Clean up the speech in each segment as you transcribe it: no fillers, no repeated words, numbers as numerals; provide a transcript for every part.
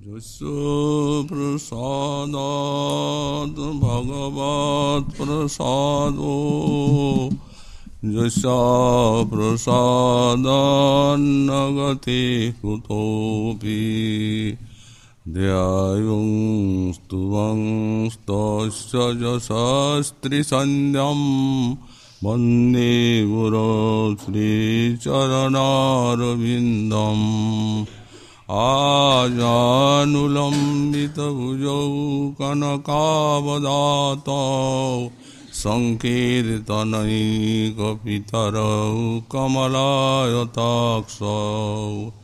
Jasya prasadat bhagavat prasado Jasya prasadan nagati kutopi Dhyayung stuvang stasya jasastri sandhyam Vande Guru Sri Charanarvindam Ajanulambita bhujau kanakavadata Sankirtanai kapitarau kamalayataksau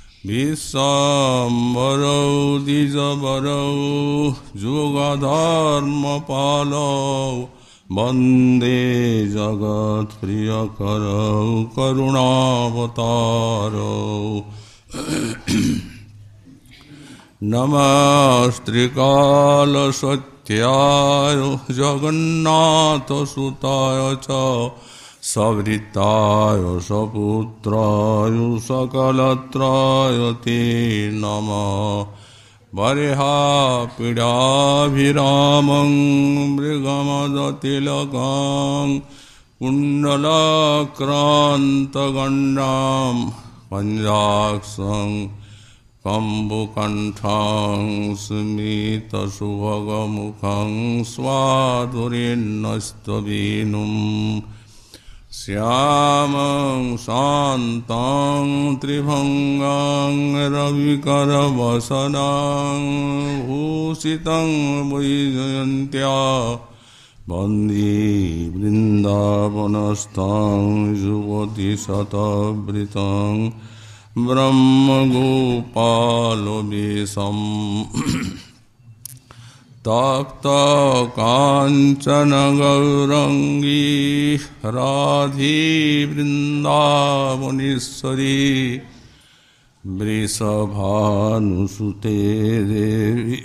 Vissambarau dijabarau jugadharma palau Vande jagat priyakarau karunavataro Namastrikala satyaya jagannatha sutaya cha savritaya saputraya sakalatraya te namah Variha pidabhiramam mrigamadatilakam Kundalakranta gandam Panjaksam Kambukanthang Smita Suvagamukhang Svadurinnastavinum Syamang Santang Tribhangang Ravikaravasanang Bhusitang Vijayantya Bandi Vrindavanastang Jugati Satabritam Brahma Gopalo Bisam Tapta Kanchana Gaurangi Radhi Vrindavanishwari Vrisabhanusute Devi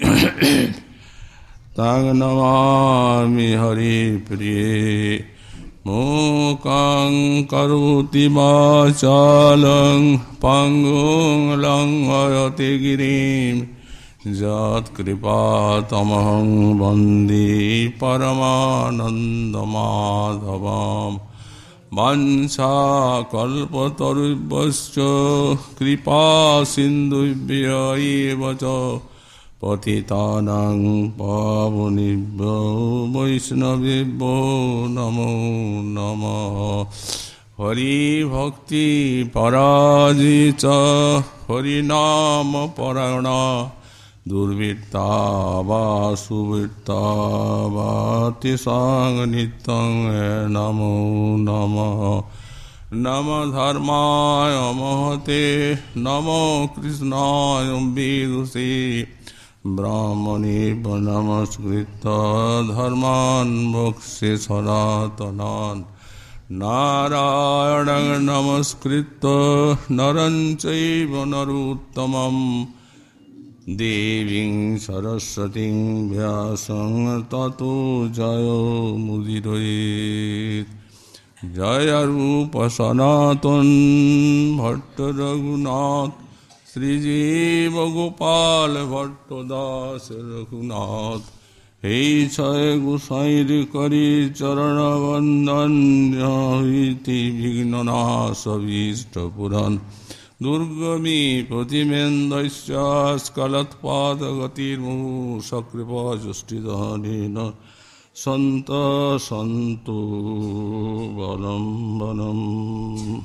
Tang namami Hari Priye Mukhaṃ karoti vācālaṃ Pangung langayate girim Jat kripa tamaham Vande Paramananda Madhavam Vansha kalpatarubhascha Kripa sindhubhya eva ca Patitanang pavunibhyo Vaishnavibhyo namo namaha Hari bhakti parajita Hari nama parayana Durvitta va suvitta Vati sanganitang namo namaha Nama dharmaya mahate Namo krishnaya viduse Brahmani namaskritta dharman bhakse sanatanan Narayana namaskritta naranchaiva naruttamam Deving saraswating vyasang tato jayo mudiroye Jaya rupa sanatan bhatta raghunath Sri Jiva Gopal Bhatto Das Raghunath Hei Chai Gosai Kari Charana Vandan Jahiti Vignana Savishta Puran Durgami Pratimendasya Skalat Pada Gatir Mu Sakripa Justidhanina Santa Santu Balam Balam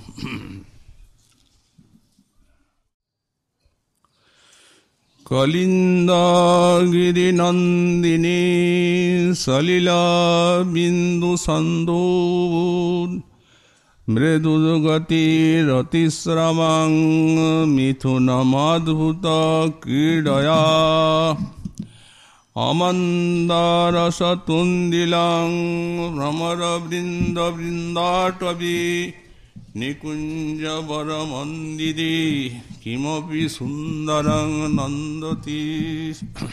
Kalinda Giri Nandini Salila Bindu Sandhu Mridudugati Ratisramang Mithunamadbhuta Kridaya Amandara Satundilang Ramara Vrinda Vrindatvavi Nikunja Varamandidi Kimapi Sundarang Nandati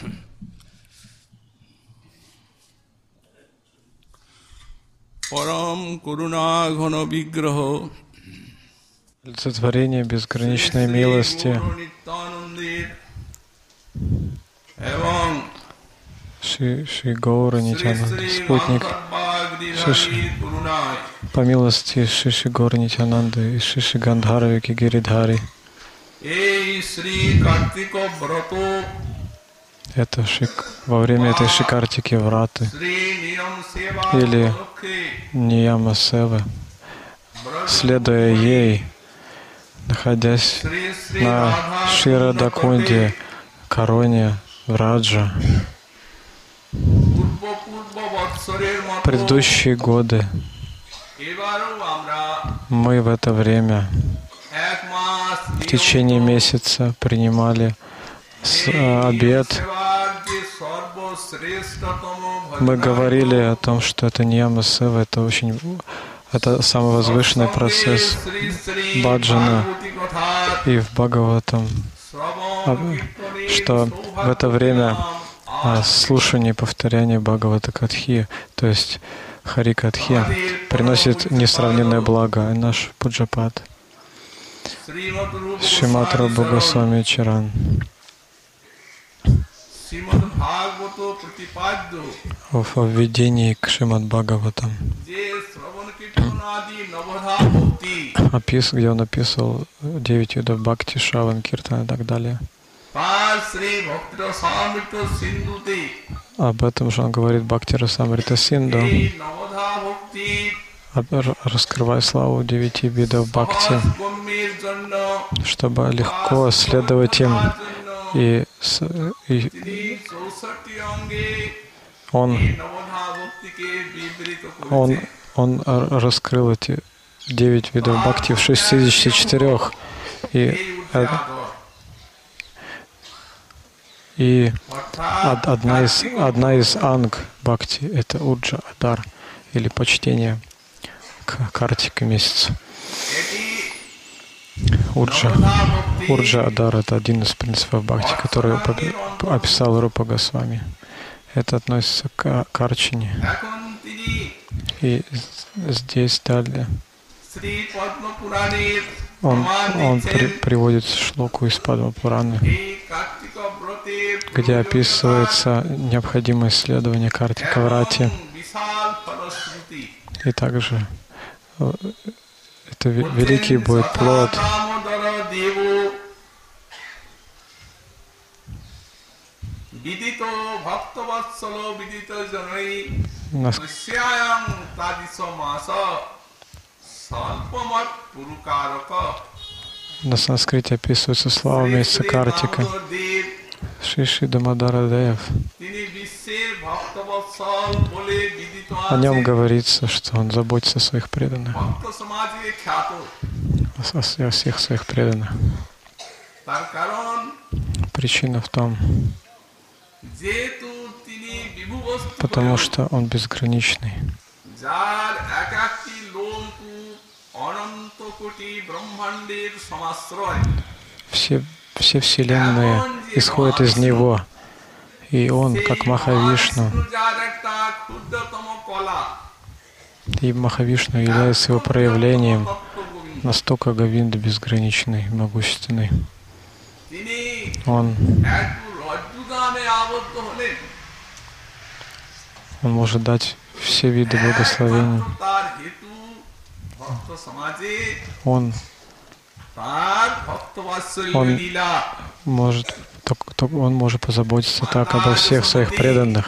Param Kuruna Ghana Vigraha Олицетворение безграничной милости, Шри Гаура Нитянанда, спутник по милости Шри Гаура Нитянанды и Шри Гандхарвики Гиридхари. Это во время этой Шикартики Враты или Нияма Севы, следуя ей, находясь на Ширадакунде, короне Враджа, в предыдущие годы мы в это время в течение месяца принимали обет. Мы говорили о том, что это Нияма Сева, это самый возвышенный процесс баджана, и в Бхагаватам, что в это время слушание и повторяние Бхагавата Катхи, то есть Хари Катхи, приносит несравненное благо. И наш Пуджапад Шримад Рупа Госвами Чаран в введении к Шримад Бхагаватам, где он описывал 9 видов бхакти, шраван, киртан и так далее. Об этом же он говорит Бхакти Расамрита Синду, раскрывая славу 9 видов бхакти, чтобы легко следовать им. И он раскрыл эти 9 видов бхакти в 64. И одна из анг бхакти — это Урджа Адар, или почтение к Картика месяцу. Урджа Адар — это один из принципов бхакти, который описал Рупа Госвами. Это относится к Арчане. И здесь далее он приводит шлоку из Падма Пураны, где описывается необходимое исследование Картика Врати. И также это великий будет плод. На санскрите описывается слава месяца Картика. Шри Дамодара Дев. О нем говорится, что он заботится о своих преданных, о всех своих преданных. Причина в том, потому что он безграничный. Все вселенные исходят из него, и он, как Махавишну, и Махавишну является его проявлением, настолько Говинда безграничный, могущественный. Он может дать все виды благословений. Он может позаботиться так обо всех своих преданных.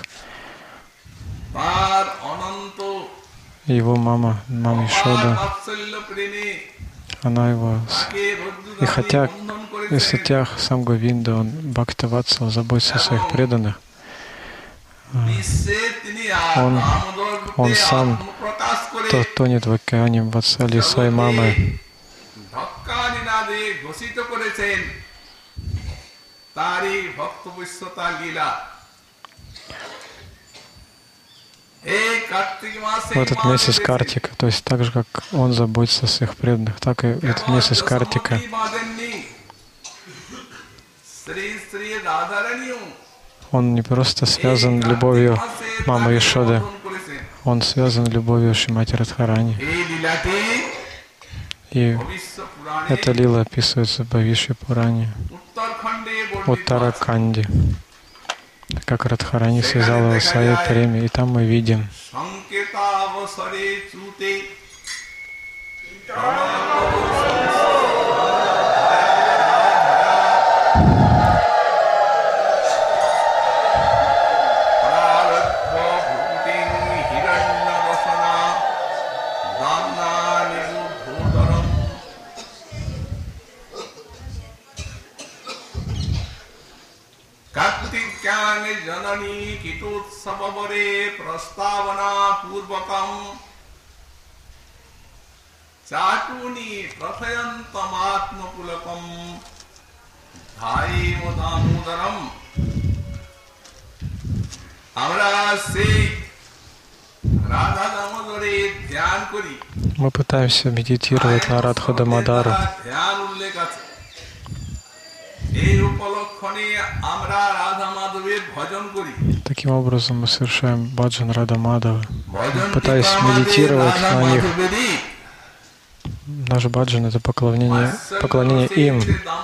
Его мама Ишода, она его... И хотя сам Говинда, он Бхактаватсала, заботится о своих преданных, он сам тонет в океане Ватсали своей мамой. В этот месяц Картика, то есть так же, как он заботится о своих преданных, так и этот месяц Картика. Он не просто связан любовью мамы Ишоды, он связан любовью Шримати Радхарани. И эта лила описывается в Бхавишья Пуране, Уттараканде. как Радхарани связал его в своей преме. И там мы видим, जननी कितोत्सवरे प्रस्तावना पूर्वकम चाटुनी प्रथयन्तमात्मपुलकम धायेम दामोदरम। আমরা সেই রাধা দামোদরের ধ্যান করি। мы пытаемся медитировать на Радху Дамодару. ধ্যান উল্লেখ আছে। এই উপলক্ষণে আমরা রাধা মাধবের ভজন করি। Таким образом мы совершаем баджан Рада Мадава, пытаясь медитировать на них. Наш баджан — это поклонение им.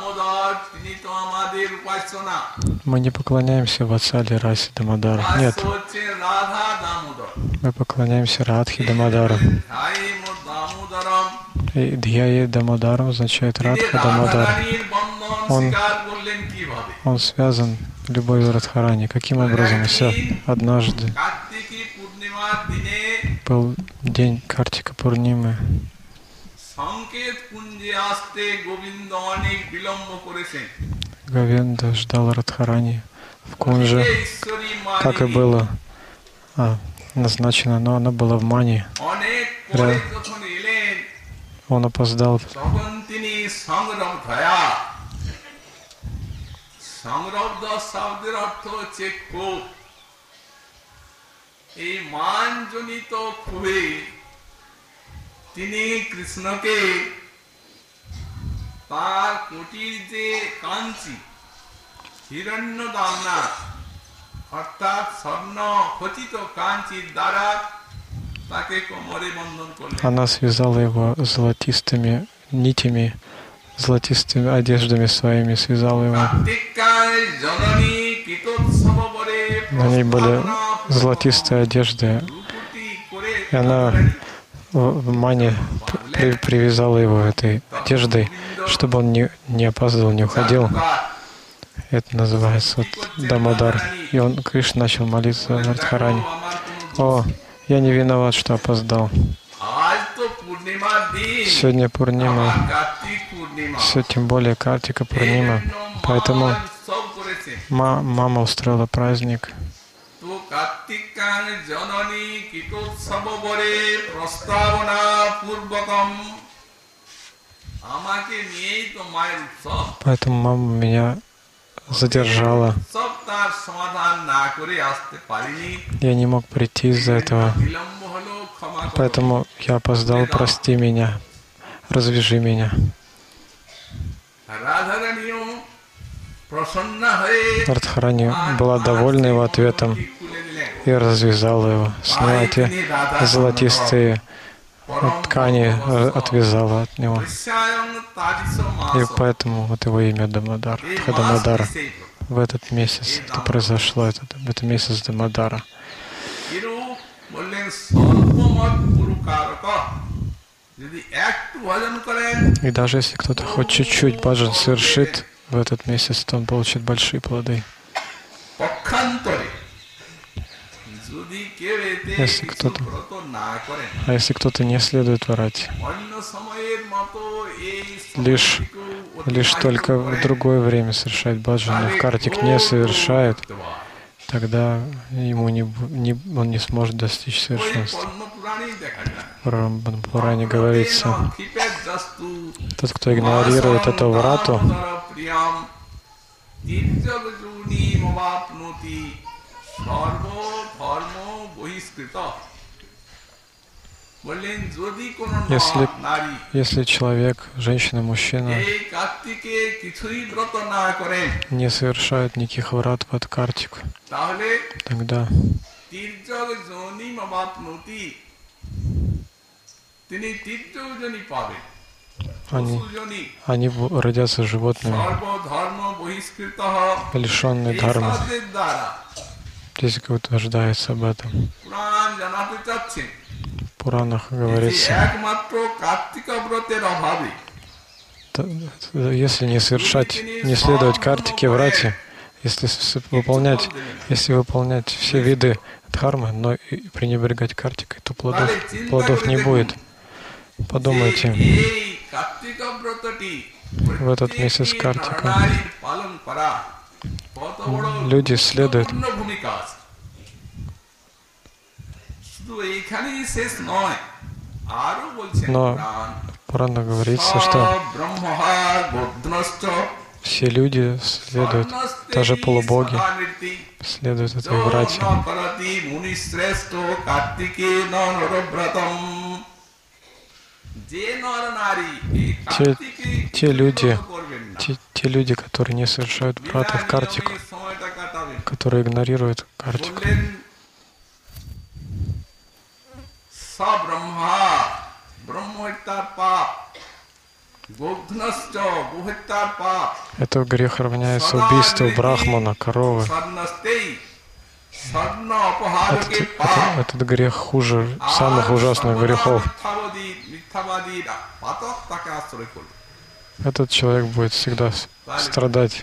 Мы не поклоняемся Ватсали Расе Дамодару. Нет. Мы поклоняемся Радхе Дамодару. И Дхьяе Дамодару означает Радха Дамодар. Он связан любовью Радхарани. Каким образом? Все. Однажды был день Картика Пурнимы. Говинда ждал Радхарани в Кунже, как и было назначено, но она была в Мани. Он опоздал. সংরব্ধ শব্দের অর্থ হচ্ছে ক্ষোভ। এই মানজনিত ক্ষোভে তিনি কৃষ্ণকে তার কোটির যে কাঞ্চি হিরণ্য দামনা অর্থাৎ স্বর্ণ খচিত কাঞ্চির দ্বারা তাকে কোমরে বন্ধন করলেন। Она связала его золотистыми нитями, золотистыми одеждами своими, связала его. На ней были золотистые одежды, и она в Мане привязала его этой одеждой, чтобы он не опаздывал, не уходил. Это называется Дамодар. И он, Кришна, начал молиться Радхарани: «О, я не виноват, что опоздал. Сегодня Пурнима, все тем более Картика Пурнима, поэтому мама устроила праздник». Поэтому мама меня задержала. Я не мог прийти из-за этого. Поэтому я опоздал, прости меня, развяжи меня. Радхарани была довольна его ответом и развязала его, сняла те золотистые ткани, отвязала от него. И поэтому вот его имя Дамодар, Дамодара. В этот месяц это произошло, это месяц Дамодара. И даже если кто-то хоть чуть-чуть баджан совершит в этот месяц, то он получит большие плоды. Если кто-то не следует врать, лишь только в другое время совершает баджан, но в Картик не совершает, тогда он не сможет достичь совершенства. В Рамбан-Пуране говорится: тот, кто игнорирует эту врату, если человек, женщина, мужчина не совершает никаких врат под Картику, тогда পশুজনী они родятся животными, সর্বধর্ম বহিষ্কৃত лишенные এই дхармы. সাধের দ্বারা Здесь утверждается об этом. পুরাণ জানাতে চাচ্ছেন В Пуранах যে говорится, একমাত্র কার্তিক ব্রতের অভাবে если не совершать, не следовать картике врати, если выполнять все виды дхармы, но и пренебрегать картикой, то плодов не будет. Подумайте, এই কার্তিক ব্রতটি в этот месяц Картика নরনারীর পালন করা কত বড় люди следуют. গুরুত্বপূর্ণ ভূমিকা আছে। শুধু এইখানেই শেষ নয়, আরো বলছেন Но পুরাণ в Пуранах говорится, что ব্রহ্মহা গোদ্নশ্চ все люди следуют, даже полубоги следуют этой врате. করতি মুনি শ্রেষ্ঠ কার্তিকে নরব্রতম। যে নর নারী এই কার্তিকে те люди, করবেন না, те люди, которые не совершают врата в Картику, নিয়মে সময়টা কাটাবেন, которые игнорируют Картику, বললেন সব ব্রহ্মা ব্রহ্মহত্যার পাপ, গোঘ্নশ্চ গোহত্যার পাপ, это грех равняется убийству брахмана, коровы. স্বর্ণস্তেই স্বর্ণ অপহারকের পাপ, Этот грех хуже самых ужасных грехов. মিথ্যাবাদীর পাতক তাকে আশ্রয় করবে। Этот человек будет всегда страдать.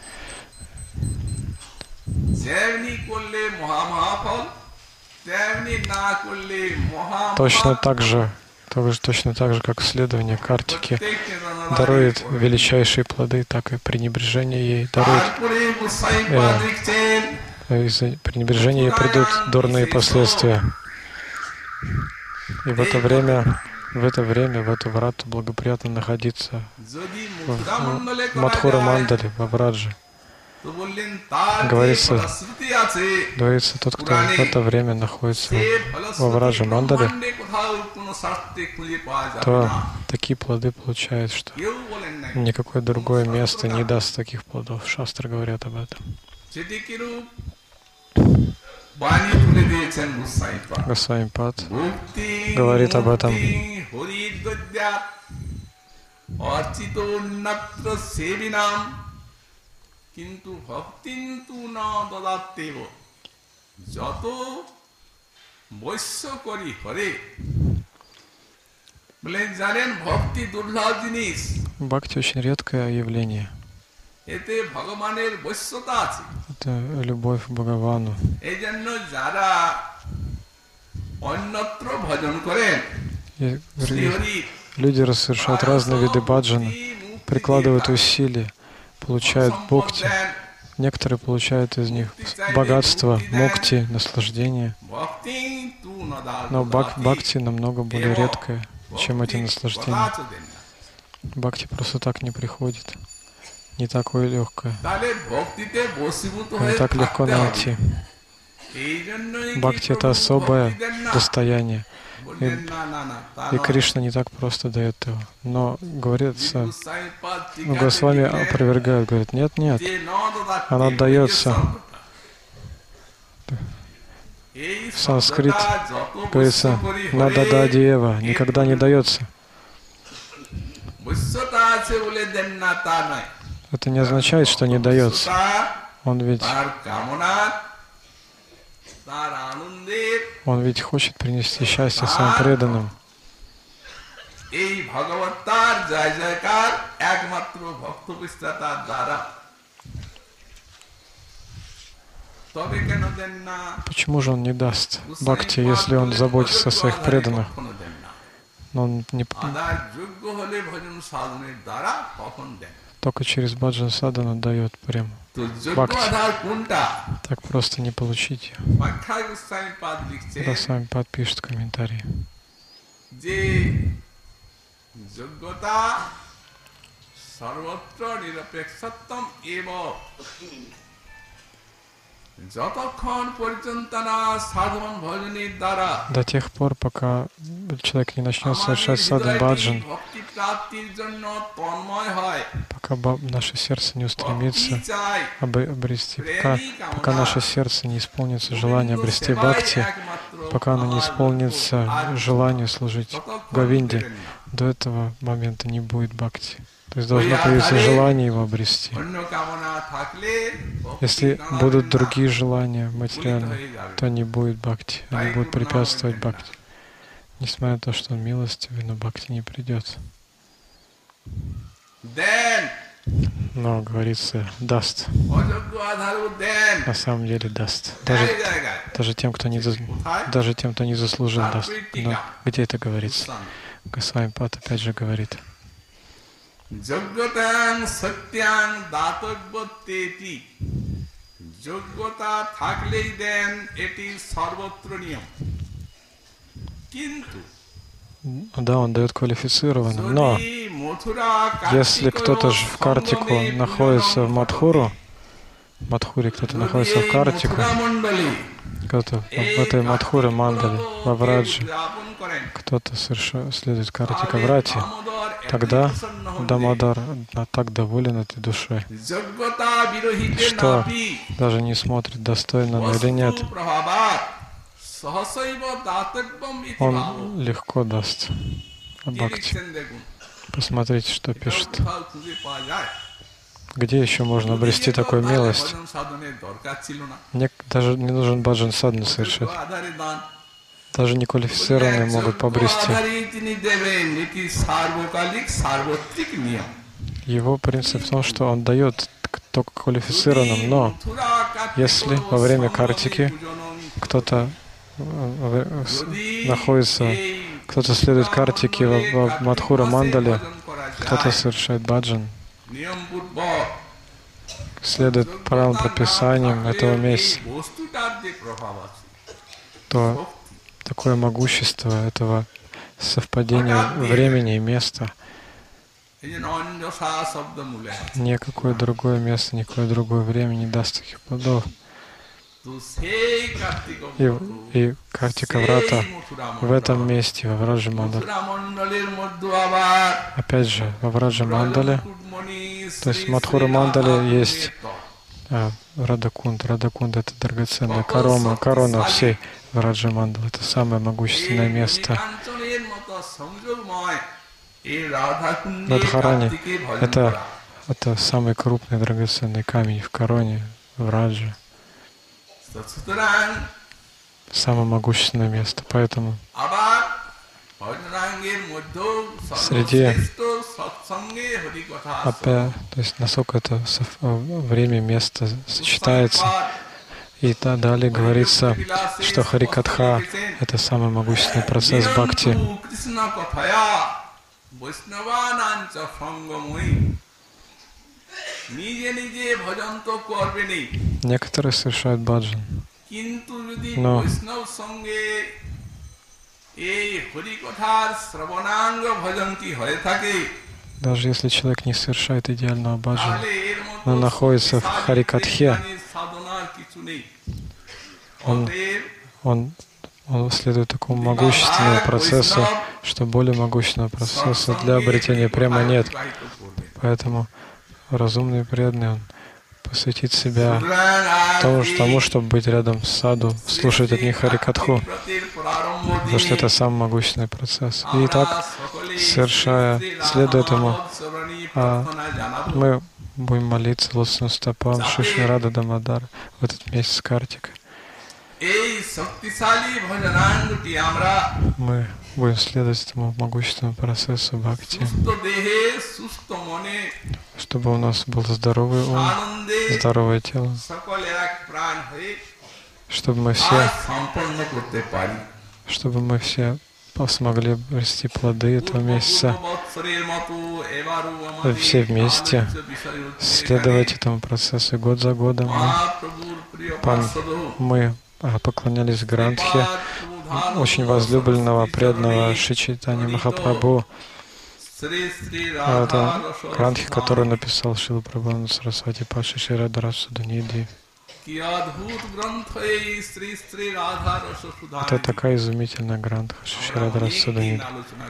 যেমনি করলে মহামহাফল, তেমনি না করলে Точно так же, как следование Картики дарует величайшие плоды, так и пренебрежение ей дарует. Из-за пренебрежения ей придут дурные последствия. И в это время, в эту врату благоприятно находиться в Мадхура Мандали, в Аврадже. Говорится, тот, кто в это время находится в Аврадже Мандали, то такие плоды получает, что никакое другое место не даст таких плодов. Шастры говорят об этом. Госвами Пад говорит об этом. কিন্তু ভক্তিন্তু না দদাত্তেব, যত বৈশ্য করি হরে। বলে জানেন ভক্তি দুর্লভ জিনিস, Бхакти очень редкое явление. এতে ভগবানের বৈশ্যতা আছে। Это любовь к Бхагавану. এই জন্য যারা অন্যত্র ভজন করেন, Люди совершают разные виды баджана, прикладывают усилия, получают бхакти. Некоторые получают из них богатство, мукти, наслаждение. Но бхакти намного более редкое, чем эти наслаждения. Бхакти просто так не приходит. Не такое легкое. Не так легко найти. Бхакти — это особое достояние. И Кришна не так просто дает его. Но, говорится, Госвами опровергают, говорят, нет, она дается. В санскрит говорится, надададиева, никогда не дается. Это не означает, что не дается. Он ведь хочет принести счастье своим преданным. Почему же он не даст бхакти, если он заботится о своих преданных? Но он не... Только через баджан садхану дает прям бхакти. Так просто не получить ее. Госвами Пад пишет комментарии. До тех пор, пока человек не начнет совершать садхан баджан, пока наше сердце не устремится обрести, пока наше сердце не исполнится желание обрести бхакти, пока оно не исполнится желание служить Говинде, до этого момента не будет бхакти. То есть должно появиться желание его обрести. Если будут другие желания материальные, то не будет бхакти. Они будут препятствовать бхакти. Несмотря на то, что он милостивый, но бхакти не придет. Но, говорится, даст. На самом деле даст. Даже тем, кто не заслужил, даст. Но где это говорится? Госвами Пад опять же говорит. Yogyatang satyang datagvateti. Yogyata thakle den eti sarvatra niyam. Kintu. Да, он дает квалифицированным, но если кто-то же в Картику находится в Мадхуре, кто-то находится в Картику, кто-то в этой Мадхуре Мандали, во Врадже, кто-то следует Картика Врати, тогда Дамодар так доволен этой душой, что даже не смотрит, достойно он или нет. Он легко даст бхакти. Посмотрите, что пишет. Где еще можно обрести такую милость? Даже не нужен баджан садхана совершать. Даже неквалифицированные могут пообрести. Его принцип в том, что он дает только квалифицированным, но если во время картики кто-то находится, кто-то следует картике в Мадхура Мандале, кто-то совершает баджан, следует правилам, прописаниям этого месяца, то такое могущество этого совпадения времени и места, никакое другое место, никакое другое время не даст таких плодов. И Картика Врата в этом месте, во Враджа Мандале. Опять же, во Враджа Мандале, то есть в Мадхура Мандале есть Радакунд. Радакунд — это драгоценная корона всей Враджа Мандалы. Это самое могущественное место. Радхарани — это самый крупный драгоценный камень в короне Враджа. Самое могущественное место. Поэтому среди опять, то есть насколько это время, место сочетается. И далее говорится, что Харикатха — это самый могущественный процесс бхакти. Некоторые совершают баджан, но даже если человек не совершает идеального баджана, но находится в Харикатхе, он следует такому могущественному процессу, что более могущественного процесса для обретения према нет. Поэтому разумный и преданный, он посвятит себя тому, чтобы быть рядом с саду, слушать от них Харикатху, потому что это самый могущественный процесс. И так, следуя этому, мы будем молиться лотосным стопам Шиши Рада Дамодар в этот месяц Картика. Мы будем следовать этому могущественному процессу бхакти, чтобы у нас был здоровый ум, здоровое тело, чтобы мы все смогли обрести плоды этого месяца, все вместе следовать этому процессу год за годом. Мы поклонялись Грантхе, очень возлюбленного, преданного Шри Чайтанья Махапрабху. Это Грантхи, который написал Шрила Прабхупада Сарасвати Паши Шри Радхараса Судханидхи. Это такая изумительная Грантха Шри Радхараса Судханидхи.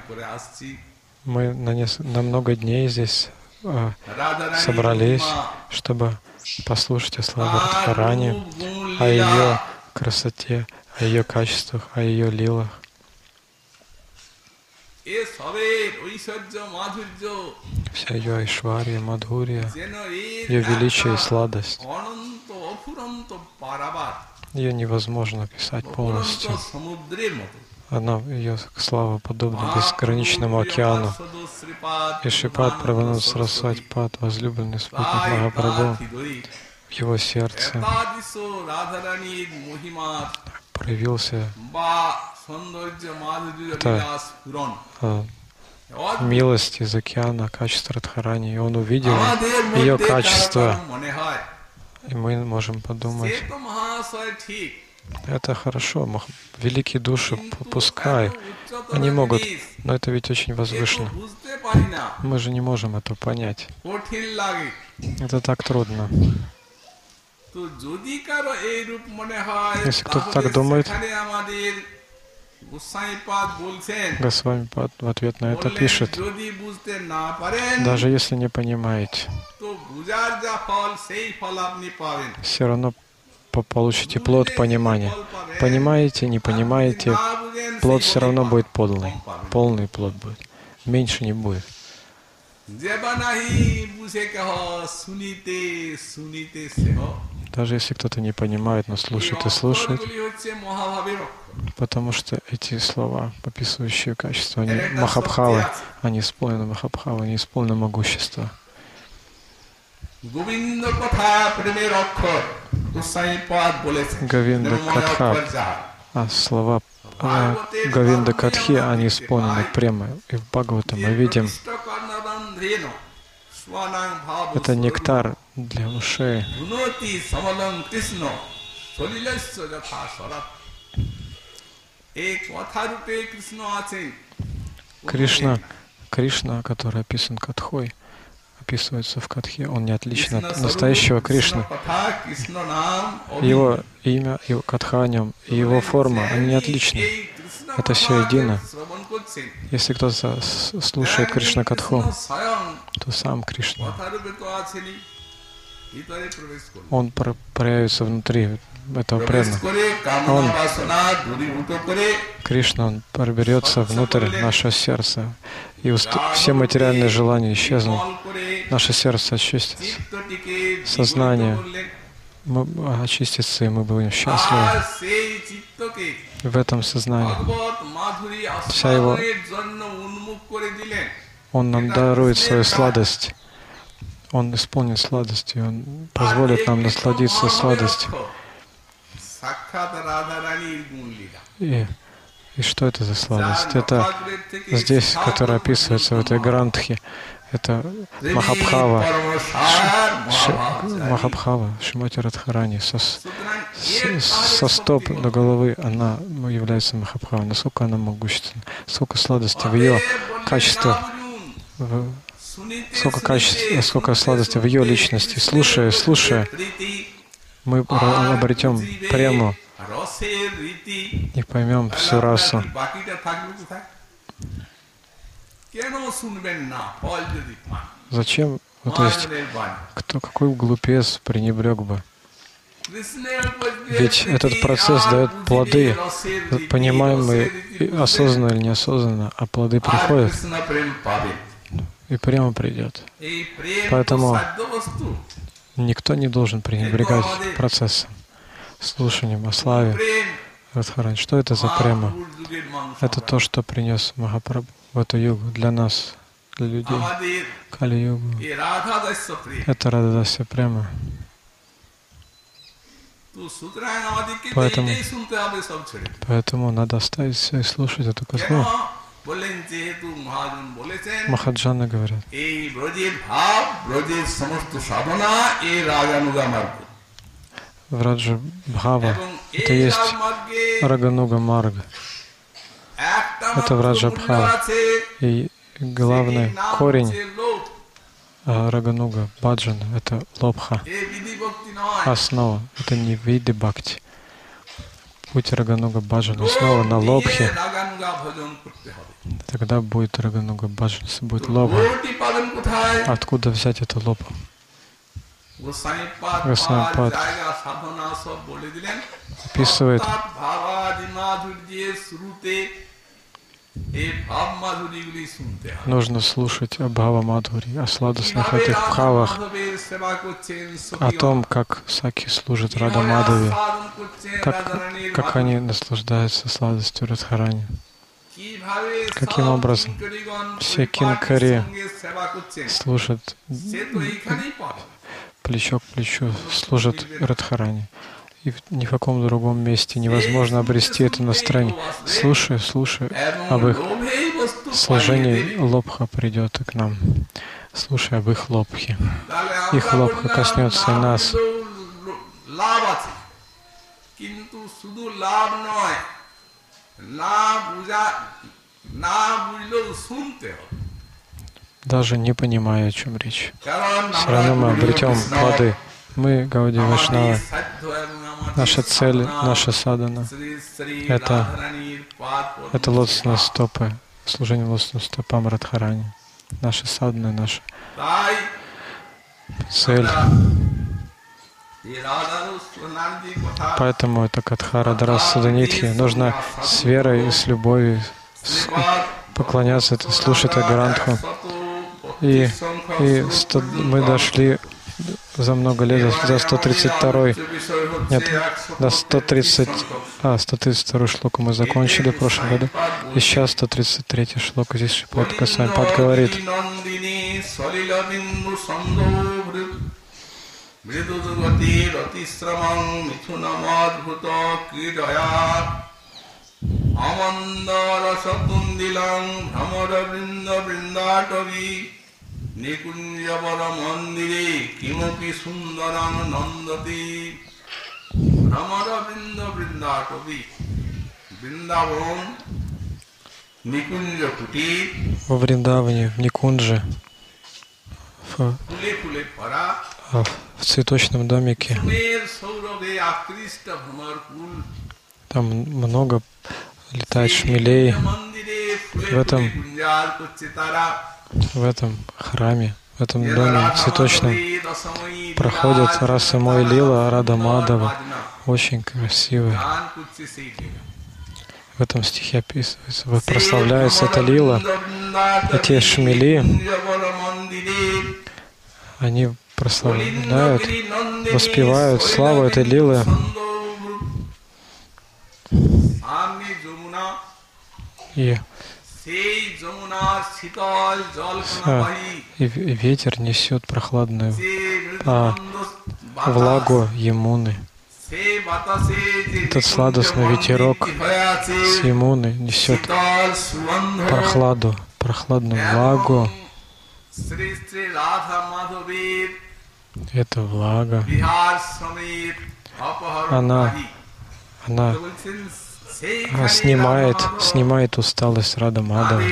Мы на много дней здесь собрались, чтобы послушать о славе Радхарани, о ее красоте, о ее качествах, о ее лилах. এ সবের ঐশ্বর্য মাধুর্য Вся ее айшвария, мадхурия, যেন এর ее величие и একটা сладость. অনন্ত অফুরন্ত পারাবার Ее невозможно описать অফুরন্ত полностью. সমুদ্রের মতো Она, ее слава подобна безграничному океану. И Шрипад Прабхананда Сарасвати Пад, возлюбленный спутник Махапрабху, в его сердце রাধারানীর মহিমার проявился বা সৌন্দর্য মাধুর্য Да. বিলাস পূরণ милость из океана, качество Радхарани, и он увидел আমাদের ее মধ্যে качество, কারো কারো মনে হয় и мы можем সে подумать, তো মহাশয় ঠিক это хорошо, великие души, কিন্তু пускай, এত উচ্চতর они могут, জিনিস, но это ведь очень এ তো возвышенно. বুঝতে পারি না Мы же не можем это понять. কঠিন লাগে Это так трудно. তো যদি কারো এই রূপ মনে হয় Если кто-то তাহলে так думает, সেখানে আমাদের গোস্বামীপাদ বলছেন Госвами Пад в ответ на это বললেন, пишет, যদি বুঝতে না পারেন даже если не понимаете, তো বুঝার যা ফল সেই ফল আপনি পাবেন все равно получите плод понимания. Понимаете, не понимаете, না বুঝেন плод সেই все равно ফলই будет পাবেন, подлый. কম পাবেন। Полный плод будет. Меньше не будет. যেবা নাহি বুঝে কেহ শুনিতে শুনিতে সেহ Даже если кто-то не понимает, но এই слушает и слушает, অক্ষরগুলি হচ্ছে মহাভাবের অক্ষর। потому что эти слова, описывающие качество, они Это Махабхавы, сатья. они исполнены Махабхавы, они исполнены могущества. গোবিন্দ কথা প্রেমের অক্ষর গোস্বামীপাদ বলেছেন Говинда প্রেমময় Катха. অক্ষর যাহা। А слова Говинда Катхи, они исполнены прямо. И в Бхагавата мы видим, প্রতিষ্ঠকর্ণরন্ধ্রেণ স্বনাং ভাব это нектар для ушей. গুণতি সমলং কৃষ্ণ সলিলস্য যথা শরৎ। এই কথারূপে কৃষ্ণ আছেন Кришна, который описан Катхой, описывается в Катхе, он не отличен от настоящего Кришны. Его имя, его Катха о нем и его форма, они не отличны. Это все едино. Если кто-то слушает Кришна Катху, то сам Кришна. Он проявится внутри этого преданного. Кришна, он проберется внутрь нашего сердца, и все материальные желания исчезнут. Наше сердце очистится, сознание очистится, и мы будем счастливы. В этом сознании вся его... Он нам дарует свою сладость. Он исполнит сладостью, он позволит нам насладиться сладостью. И что это за сладость? Это здесь, которая описывается в этой грантхе, это Махабхава, Махабхава, Шримати Радхарани. Со стоп до головы она является Махабхавой. Насколько она могущественна, сколько сладости в ее качестве, сколько сладости в ее личности. Слушая, мы обретем прему и поймем всю расу. Зачем? Ну, то есть, какой глупец пренебрег бы? Ведь этот процесс дает плоды, понимаемые осознанно или неосознанно, а плоды приходят, и прямо придет. Поэтому никто не должен пренебрегать процессом, слушанием о славе Радхарани. Что это за према? Это то, что принес Махапрабху в эту югу для нас, для людей, Кали-югу. Это Радхадасья према. Поэтому надо оставить все и слушать эту косму. Махаджаны говорят, Враджа Бхава — это есть Рагануга Марга. Это Враджа Бхава. И главный корень Рагануга Баджана — это Лобха. Основа — это не виды бхакти. Путь Рагануга Баджана основа на Лобхе. Тогда будет Рагануга Баджана, если будет Лобха. Откуда взять эту Лобху? Госвами-пад описывает এই ভাব মাধুরীগুলি শুনতে হয়। Нужно слушать о Бхава Мадхури, о сладостных কিভাবে этих রাধা бхавах, মাধবের সেবা করছেন о সখীগণ, том, как Саки служит Рада কিভাবে Мадхави, আস্বাদন করছেন রাধারানীর как মাধুরী, они наслаждаются сладостью Радхарани. কিভাবে Каким সব образом কিঙ্করীগণ все পরিপাটির кинкари সঙ্গে সেবা করছেন, служат সে তো এইখানেই পাবে। плечо к плечу, служат Радхарани. И ни в каком другом месте невозможно обрести это настроение. Слушая об их লোভেই বস্তু служении, পাইয়ে দেবে। лобха придет к нам. Слушай об их лобхе. তাহলে Их আমরা лобха বললাম, коснется и না нас. বুঝলেও লাভ আছে, কিন্তু শুধু লাভ নয়, না বুঝলেও শুনতে হবে। Даже не понимая, о чем речь. কারণ Все আমরা равно мы গৌড়ীয় обретем বৈষ্ণব, плоды. Мы, Гауди আমাদের Вайшнава, সাধ্য এবং আমাদের наша цель, সাধনা наша садхана শ্রী শ্রী это রাধারানীর পাদ পদ্ম — это лотосные সেবা। стопы, служение лотосным стопам Радхарани. Наша садхана, наша তাই цель. আমরা এই রাধারস প্রণালীর কথা Поэтому это Катхара Дарасаданитхи. Нужно с верой и с любовью поклоняться, это, слушать Агрантху. И мы дошли за много лет, за 132-й, нет, до 132 шлоку мы закончили в прошлом году. И сейчас 133 шлоку. Здесь Шрипад Госвами говорит: নিকুঞ্জবর মন্দিরে কিমপি সুন্দরং নন্দতি ভ্রমর বৃন্দ বৃন্দাটবি বৃন্দাবন নিকুঞ্জ কুটির во Вриндаване, в Никундже, ফুলে ফুলে ভরা в цветочном домике, সুমের সৌরভে আকৃষ্ট ভ্রমর কুল там много летает шмелей. মন্দিরে ফুলে В этом ফুলে গুঞ্জার করছে তারা В этом храме, в этом доме цветочном проходят раса Мой Лила, Рада Мадава, очень красивые. В этом стихе описывается, прославляется эта лила. Эти шмели, они прославляют, воспевают славу этой лилы. И ветер несет прохладную влагу Ямуны. Этот сладостный ветерок с Ямуны несет прохладную влагу. Эта влага, она снимает усталость Рада Мадава.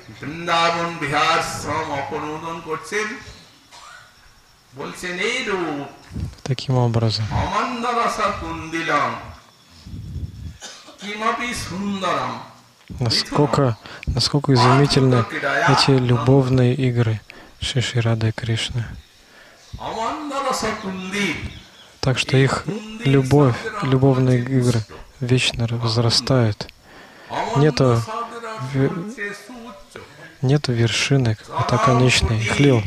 Таким образом, насколько изумительны эти любовные игры Шри Шри Рады и Кришны. Так что их любовные игры вечно возрастают. Нету вершины, это конечный их лил.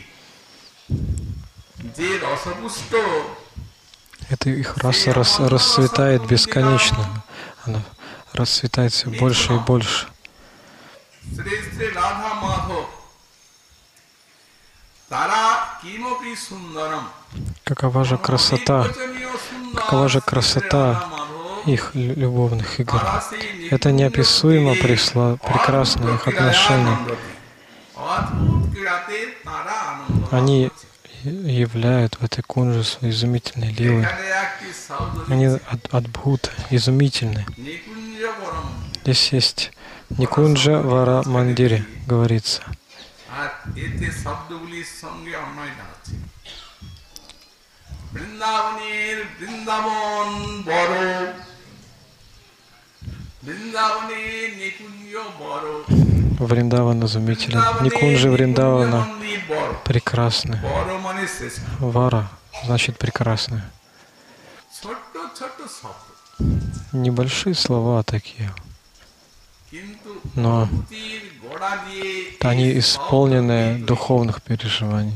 Это их раса расцветает бесконечно. Она расцветает все больше и больше. Какова же красота их любовных игр. Это неописуемо прекрасно, их отношения. Они являют в этой кунже свои изумительные лилы. Они адбхута, изумительны. Здесь есть Никунджа Вара Мандире, говорится. Вриндаван изумителен. Никунджа Вриндавана прекрасны. Вара значит прекрасны. Небольшие слова такие. но они исполнены духовных переживаний.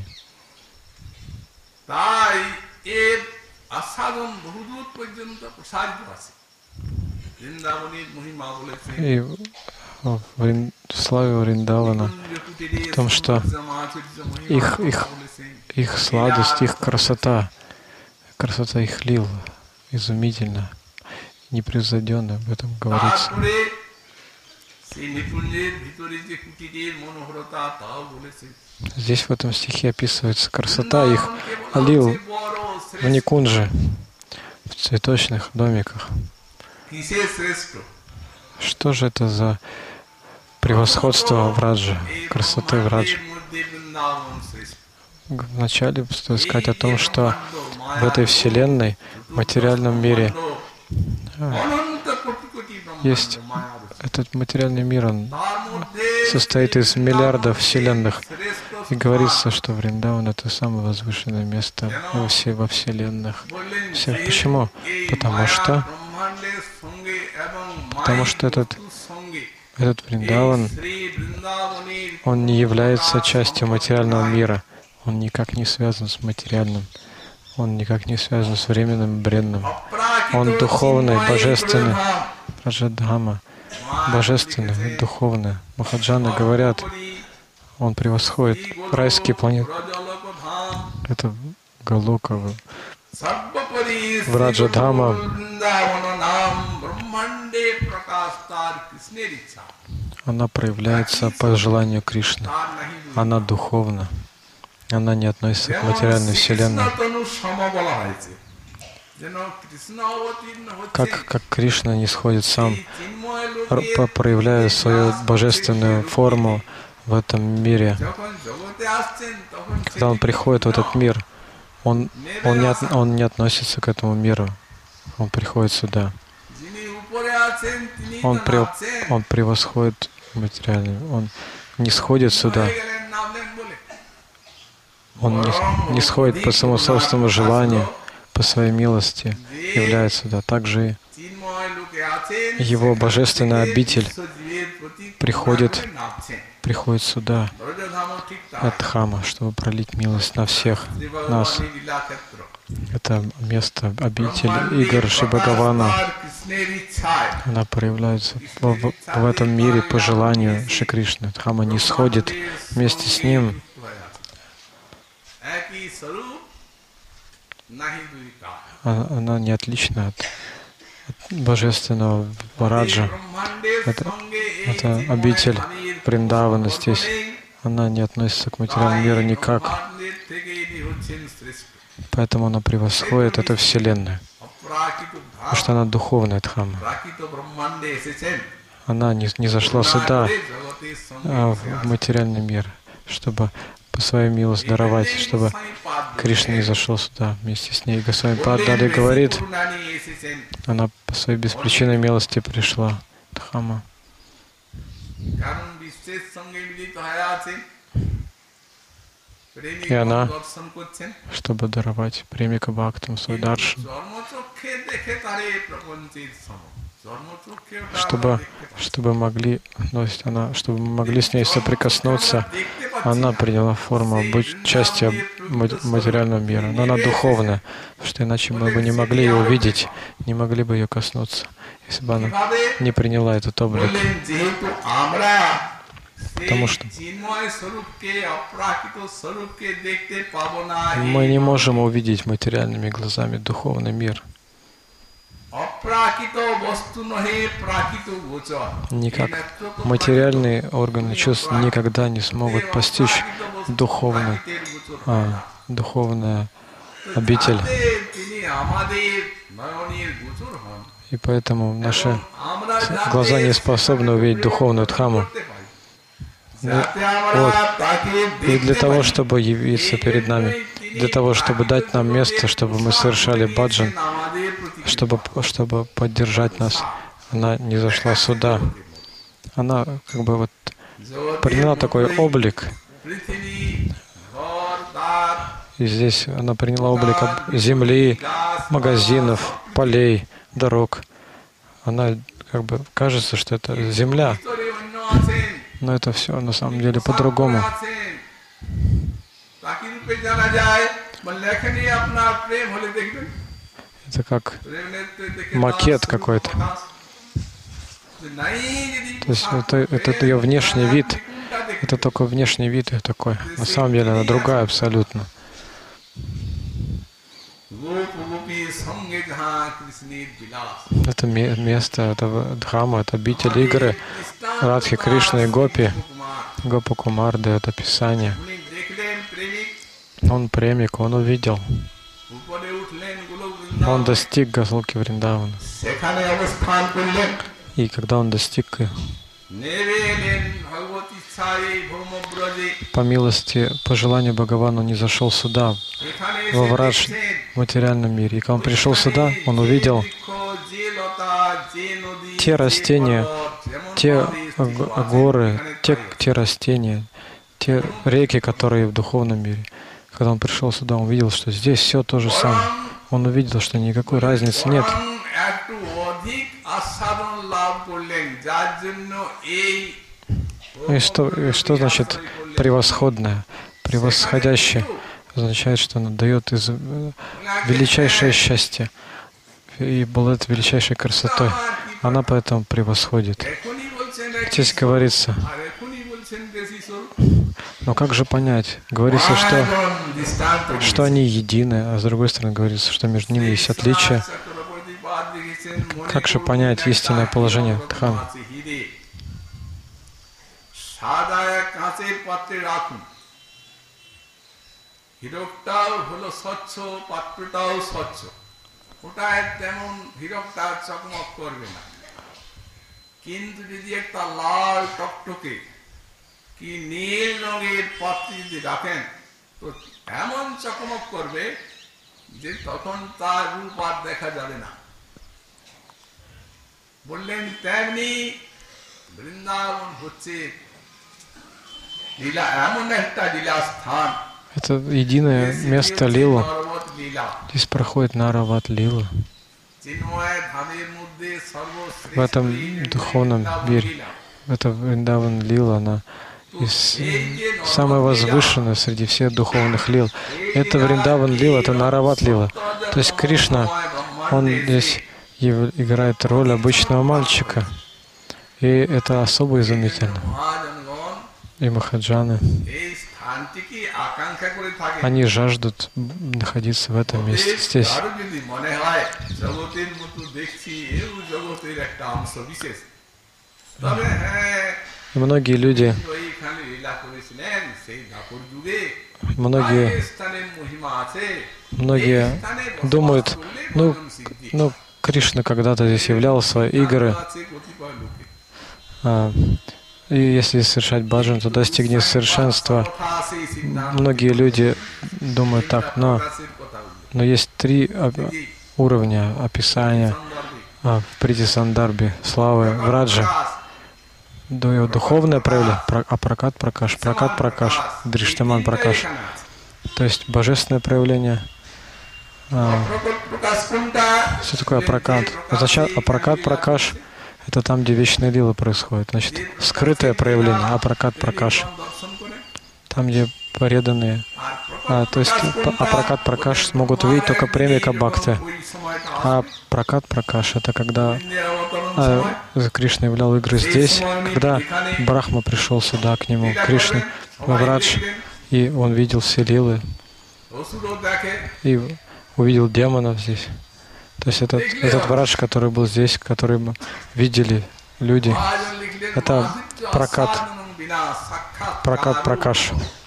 И в славе Вриндавана в том, что их сладость, их красота их лил изумительна, непревзойденна, об этом говорится. Здесь в этом стихе описывается красота их лил в Никунже, в цветочных домиках. Что же это за превосходство Враджа, красоты Враджа? Вначале стоит сказать о том, что в этой вселенной, в материальном мире, есть этот материальный мир, он состоит из миллиардов вселенных. И говорится, что Вриндаван — это самое возвышенное место во вселенных. Почему? Потому что этот Вриндаван, он не является частью материального мира. Он никак не связан с материальным. Он никак не связан с временным, бренным. Он духовный, божественный. Раджадхама. Божественный, духовный. Махаджаны говорят, он превосходит райские планеты. Это Галока. Враджадхама. Она проявляется по желанию Кришны. Она духовна. Она не относится к материальной вселенной. Как Кришна не сходит сам, проявляя свою божественную форму в этом мире. Когда он приходит в этот мир, он не относится к этому миру. Он приходит сюда. Он превосходит материальный. Он не сходит сюда. Он не сходит по своему собственному желанию, по своей милости, является сюда. Также и его божественная обитель приходит сюда, Адхама, чтобы пролить милость на всех нас. Это место, обитель игр Шри Бхагавана. Она проявляется в этом мире по желанию Шри Кришны. Дхама не сходит вместе с ним. Она не отлична от божественного Враджа. Это обитель Вриндавана здесь. Она не относится к материальному миру никак. Поэтому она превосходит эту вселенную. Потому что она духовная Дхама. Она не зашла сюда, в материальный мир, чтобы по своей милости даровать, чтобы Кришна не зашел сюда вместе с ней. Госвами Пад далее говорит, она по своей беспричинной милости пришла, Дхама. И она, чтобы даровать премика Бхактам свой даршан, чтобы мы могли с ней соприкоснуться, она приняла форму быть частью материального мира. Но она духовная, потому что иначе мы бы не могли ее увидеть, не могли бы ее коснуться, если бы она не приняла этот облик. Потому что мы не можем увидеть материальными глазами духовный мир. Никак материальные органы чувств никогда не смогут постичь духовную обитель. И поэтому наши глаза не способны увидеть духовную Дхаму. И для того, чтобы явиться перед нами, для того, чтобы дать нам место, чтобы мы совершали баджан, чтобы поддержать нас, она не зашла сюда. Она как бы вот приняла такой облик. И здесь она приняла облик земли, магазинов, полей, дорог. Она как бы кажется, что это земля, ভিতরে অন্য আছেন, но это все на самом деле по-другому. আছেন। তাকে রূপে জানা যায়, বললে এখানে আপনার প্রেম হলে দেখবেন Это как প্রেমের দেখে макет какой-то. То есть это ее внешний вид. Это только внешний вид ее такой. На самом деле она другая абсолютно. Это место, это Дхама, это обитель игры. Радхи, Кришны и Гопи. Гопа Кумарды, это Писание. Он премик, он увидел. Он достиг Госвалки Вриндавана. И когда он достиг, по милости, по желанию Бхагавана, он не зашел сюда, во Врадж, в материальном мире. И когда он пришел сюда, он увидел те растения, те горы, те растения, те реки, которые в духовном мире. Когда он пришел сюда, он увидел, что здесь все то же самое. Он увидел, что никакой разницы нет. И что значит превосходное, превосходящее? Означает, что оно дает величайшее счастье и обладает величайшей красотой. Она поэтому превосходит. Здесь говорится, но как же понять? Говорится, что они едины, а с другой стороны говорится, что между ними есть отличия. Как же понять истинное положение Дхаммы? হীরকটাও হলো স্বচ্ছ, পাত্রটাও স্বচ্ছ। ওটা তেমন হীরকটা চকমক করবে না, কিন্তু যদি একটা লাল টকটকে কি নীল রঙের পাত্র যদি রাখেন তো এমন চকমক করবে যে তখন তার রূপ আর দেখা যাবে না। বললেন তেমনি বৃন্দাবন হচ্ছে লীলা, এমন একটা লীলা স্থান। Это единое место Лила. Здесь проходит Нарават Лила. В этом духовном мире, это Вриндаван Лила, она самая возвышенная среди всех духовных лил. Это Вриндаван Лила, это Нарават Лила. То есть Кришна, он здесь играет роль обычного мальчика. И это особо изумительно. И махаджаны, они жаждут находиться в этом месте, здесь. И многие люди, многие думают, ну Кришна когда-то здесь являл свои игры, и если совершать баджан, то достигнет совершенства. Многие люди думают так, но есть 3 уровня описания в Прити Сандарбе, славы Враджа. Духовное проявление, апракат пракаш, дриштаман пракаш. То есть божественное проявление. Что такое апракат? Означает апракат пракаш. Это там, где вечная лила происходит. Значит, скрытое проявление, апракат пракаш. Там, где преданные. То есть апракат пракаш смогут увидеть только премика бхакти. А пракат пракаш — это когда Кришна являл игры здесь, когда Брахма пришел сюда к нему, Кришна Врадж, и он видел все лилы, и увидел демонов здесь. То есть этот Врадж, который был здесь, который видели люди, это пракат пракаш.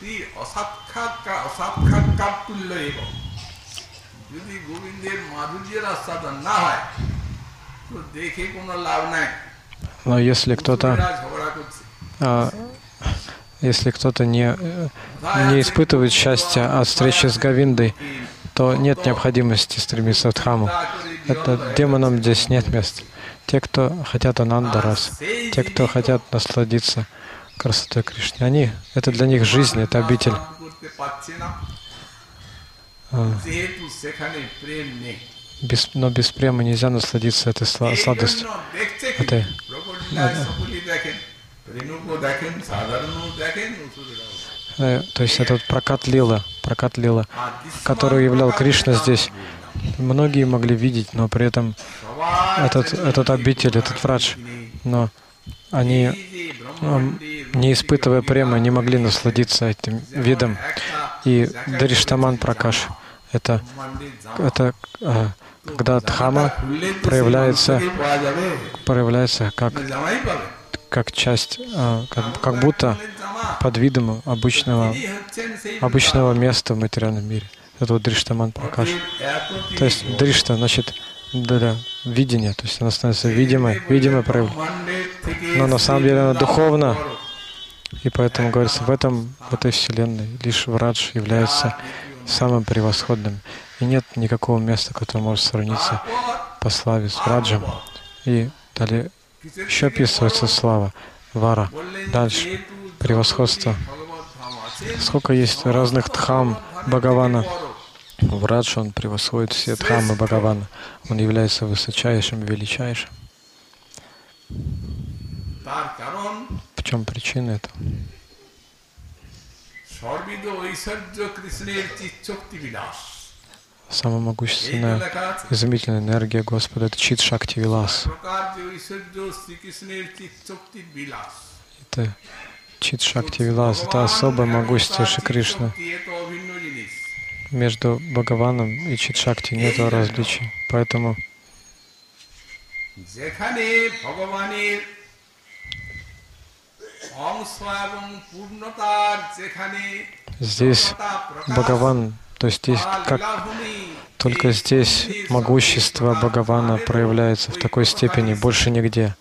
Но если кто-то не испытывает счастья от встречи с Говиндой, то нет необходимости стремиться в Дхамму. Это демонам здесь нет места. Те, кто хотят анандарас, те, кто хотят насладиться красотой Кришны, это для них жизнь, это обитель. Но без премы нельзя насладиться этой сладостью. этой то есть этот прокат лила, который являл Кришна здесь. Многие могли видеть, но при этом этот обитель, этот врадж, но они, не испытывая према, не могли насладиться этим видом. И Дриштаман Пракаш — это когда Дхама проявляется как часть, как будто под видом обычного места в материальном мире. Это вот Дриштаман Пракаш. То есть Дришта, значит, видение, то есть она становится видимой проявлением. Но на самом деле она духовна. И поэтому говорится, в этой вселенной лишь Врадж является самым превосходным. И нет никакого места, которое может сравниться по славе с Враджем. И далее еще описывается слава Вара. Дальше превосходство. Сколько есть разных дхам Бхагавана. Врадж, он превосходит все дхамы Бхагавана. Он является высочайшим, величайшим. В чем причина этого? Самая могущественная, изумительная энергия Господа — это Чит Шакти Вилас. Это Чит Шакти Вилас — это особое могущество Шри Кришны. Между Бхагаваном и Чит Шакти нет различий. Поэтому здесь Бхагаван, то есть здесь, только здесь могущество Бхагавана проявляется в такой степени, больше нигде.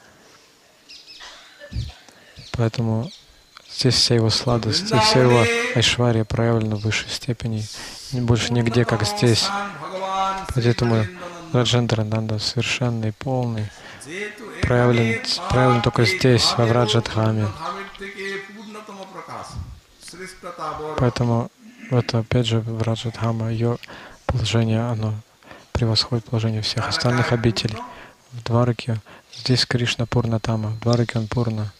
Поэтому здесь вся его сладость и вся его айшвария проявлена в высшей степени, больше нигде, как здесь. Поэтому Раджендрананда совершенный, полный, проявлен только здесь, во Враджадхаме. Поэтому это, опять же, Враджадхама, ее положение, оно превосходит положение всех остальных обителей. В Двараке здесь Кришна Пурнатама, в Двараке он Пурна.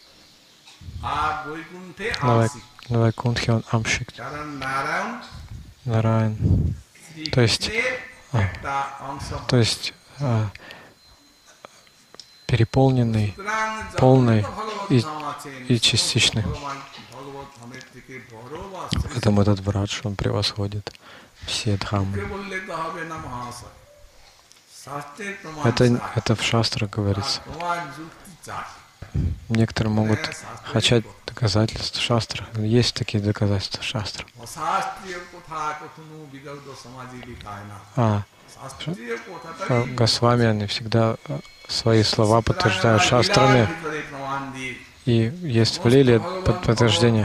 На Вайкунтхе он Амшик, Нараян. То есть переполненный, полный и частичный. Поэтому этот Врадж, он превосходит все дхаммы. Это в шастрах говорится. Некоторые могут хотеть доказательств в шастрах. Есть такие доказательства в шастрах. Госвами, они всегда свои слова подтверждают шастрами. И есть в лиле подтверждение.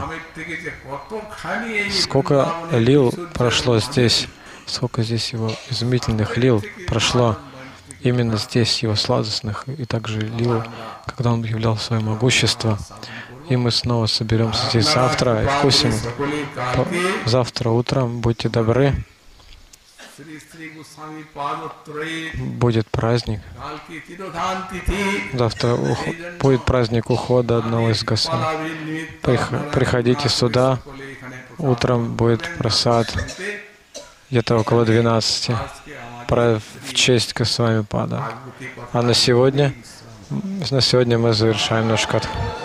Сколько лил прошло здесь, сколько здесь его изумительных лил прошло именно здесь, его сладостных, и также лил, когда он являл свое могущество. И мы снова соберемся здесь завтра и вкусим. Завтра утром, будьте добры, будет праздник. Завтра будет праздник ухода одного из Госвами. Приходите сюда. Утром будет прасад. Где-то около 12. В честь Госвами Пада. А на сегодня мы завершаем наш катх.